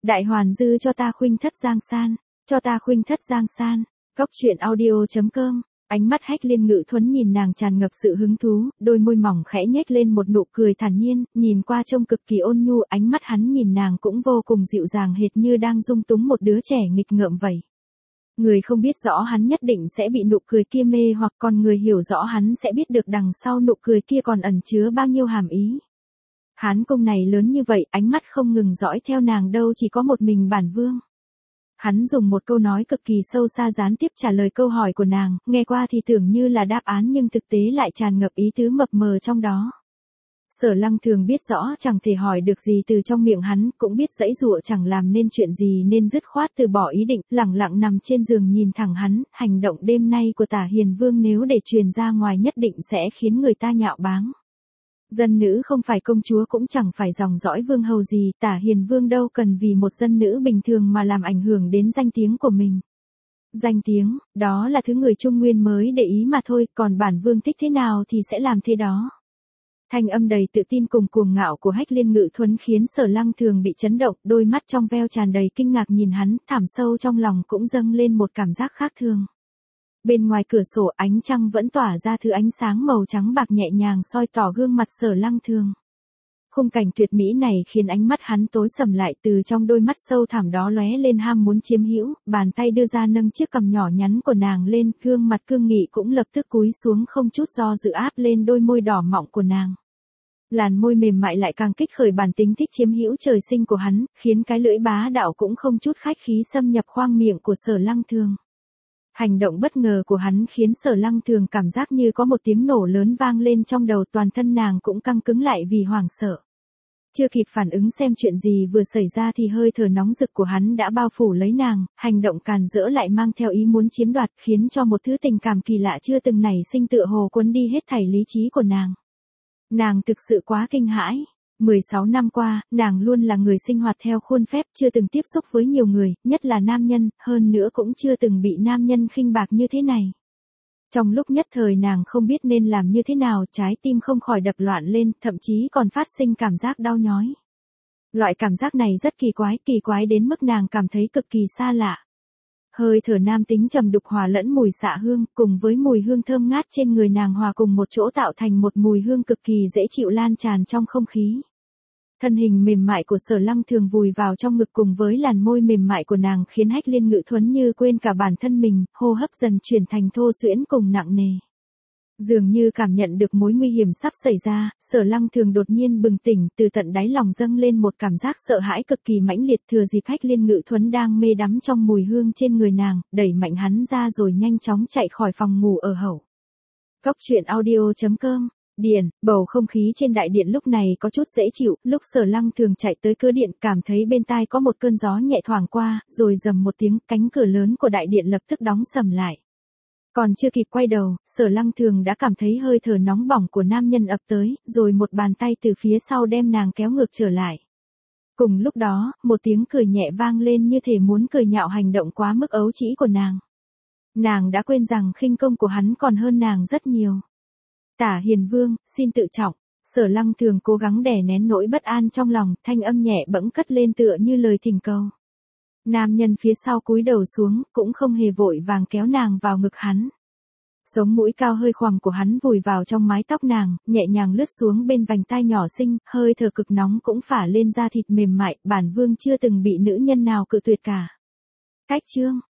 Đại hoàn dư cho ta khuynh thất giang san, cho ta khuynh thất giang san. Góc truyện audio.com. Ánh mắt Hách Liên Ngự Thuấn nhìn nàng tràn ngập sự hứng thú, đôi môi mỏng khẽ nhếch lên một nụ cười thản nhiên, nhìn qua trông cực kỳ ôn nhu, ánh mắt hắn nhìn nàng cũng vô cùng dịu dàng hệt như đang dung túng một đứa trẻ nghịch ngợm vậy. Người không biết rõ hắn nhất định sẽ bị nụ cười kia mê hoặc, còn người hiểu rõ hắn sẽ biết được đằng sau nụ cười kia còn ẩn chứa bao nhiêu hàm ý. Hán cung này lớn như vậy, ánh mắt không ngừng dõi theo nàng đâu chỉ có một mình bản vương. Hắn dùng một câu nói cực kỳ sâu xa gián tiếp trả lời câu hỏi của nàng, nghe qua thì tưởng như là đáp án nhưng thực tế lại tràn ngập ý tứ mập mờ trong đó. Sở Lăng Thường biết rõ chẳng thể hỏi được gì từ trong miệng hắn, cũng biết giãy giụa chẳng làm nên chuyện gì nên dứt khoát từ bỏ ý định, lẳng lặng nằm trên giường nhìn thẳng hắn, hành động đêm nay của Tả Hiền Vương nếu để truyền ra ngoài nhất định sẽ khiến người ta nhạo báng. Dân nữ không phải công chúa cũng chẳng phải dòng dõi vương hầu gì, Tả Hiền Vương đâu cần vì một dân nữ bình thường mà làm ảnh hưởng đến danh tiếng của mình. Danh tiếng, đó là thứ người Trung Nguyên mới để ý mà thôi, còn bản vương thích thế nào thì sẽ làm thế đó. Thanh âm đầy tự tin cùng cuồng ngạo của Hách Liên Ngự Thuấn khiến Sở Lăng Thường bị chấn động, đôi mắt trong veo tràn đầy kinh ngạc nhìn hắn, thẳm sâu trong lòng cũng dâng lên một cảm giác khác thường. Bên ngoài cửa sổ ánh trăng vẫn tỏa ra thứ ánh sáng màu trắng bạc nhẹ nhàng soi tỏ gương mặt Sở Lăng Thường. Khung cảnh tuyệt mỹ này khiến ánh mắt hắn tối sầm lại, từ trong đôi mắt sâu thẳm đó lóe lên ham muốn chiếm hữu, bàn tay đưa ra nâng chiếc cằm nhỏ nhắn của nàng lên, gương mặt cương nghị cũng lập tức cúi xuống không chút do dự áp lên đôi môi đỏ mọng của nàng. Làn môi mềm mại lại càng kích khởi bản tính thích chiếm hữu trời sinh của hắn, khiến cái lưỡi bá đạo cũng không chút khách khí xâm nhập khoang miệng của Sở Lăng Thường. Hành động bất ngờ của hắn khiến Sở Lăng Thường cảm giác như có một tiếng nổ lớn vang lên trong đầu, toàn thân nàng cũng căng cứng lại vì hoảng sợ. Chưa kịp phản ứng xem chuyện gì vừa xảy ra thì hơi thở nóng rực của hắn đã bao phủ lấy nàng, hành động càn rỡ lại mang theo ý muốn chiếm đoạt, khiến cho một thứ tình cảm kỳ lạ chưa từng nảy sinh tựa hồ cuốn đi hết thảy lý trí của nàng. Nàng thực sự quá kinh hãi. 16 năm qua, nàng luôn là người sinh hoạt theo khuôn phép, chưa từng tiếp xúc với nhiều người, nhất là nam nhân, hơn nữa cũng chưa từng bị nam nhân khinh bạc như thế này. Trong lúc nhất thời nàng không biết nên làm như thế nào, trái tim không khỏi đập loạn lên, thậm chí còn phát sinh cảm giác đau nhói. Loại cảm giác này rất kỳ quái đến mức nàng cảm thấy cực kỳ xa lạ. Hơi thở nam tính trầm đục hòa lẫn mùi xạ hương, cùng với mùi hương thơm ngát trên người nàng hòa cùng một chỗ tạo thành một mùi hương cực kỳ dễ chịu lan tràn trong không khí. Thân hình mềm mại của Sở Lăng Thường vùi vào trong ngực cùng với làn môi mềm mại của nàng khiến Hách Liên Ngự Thuấn như quên cả bản thân mình, hô hấp dần chuyển thành thô suyễn cùng nặng nề. Dường như cảm nhận được mối nguy hiểm sắp xảy ra, Sở Lăng Thường đột nhiên bừng tỉnh, từ tận đáy lòng dâng lên một cảm giác sợ hãi cực kỳ mãnh liệt, thừa dịp Hách Liên Ngự Thuấn đang mê đắm trong mùi hương trên người nàng, đẩy mạnh hắn ra rồi nhanh chóng chạy khỏi phòng ngủ ở hậu. Góc truyện audio.com. Điện, bầu không khí trên đại điện lúc này có chút dễ chịu, lúc Sở Lăng Thường chạy tới cửa điện cảm thấy bên tai có một cơn gió nhẹ thoảng qua, rồi rầm một tiếng, cánh cửa lớn của đại điện lập tức đóng sầm lại. Còn chưa kịp quay đầu, Sở Lăng Thường đã cảm thấy hơi thở nóng bỏng của nam nhân ập tới, rồi một bàn tay từ phía sau đem nàng kéo ngược trở lại. Cùng lúc đó, một tiếng cười nhẹ vang lên như thể muốn cười nhạo hành động quá mức ấu trĩ của nàng. Nàng đã quên rằng khinh công của hắn còn hơn nàng rất nhiều. Tả Hiền Vương, xin tự trọng. Sở Lăng Thường cố gắng đè nén nỗi bất an trong lòng, thanh âm nhẹ bẫng cất lên tựa như lời thỉnh cầu. Nam nhân phía sau cúi đầu xuống, cũng không hề vội vàng kéo nàng vào ngực hắn. Sống mũi cao hơi khoằm của hắn vùi vào trong mái tóc nàng, nhẹ nhàng lướt xuống bên vành tai nhỏ xinh, hơi thở cực nóng cũng phả lên da thịt mềm mại, bản vương chưa từng bị nữ nhân nào cự tuyệt cả. Cách chương.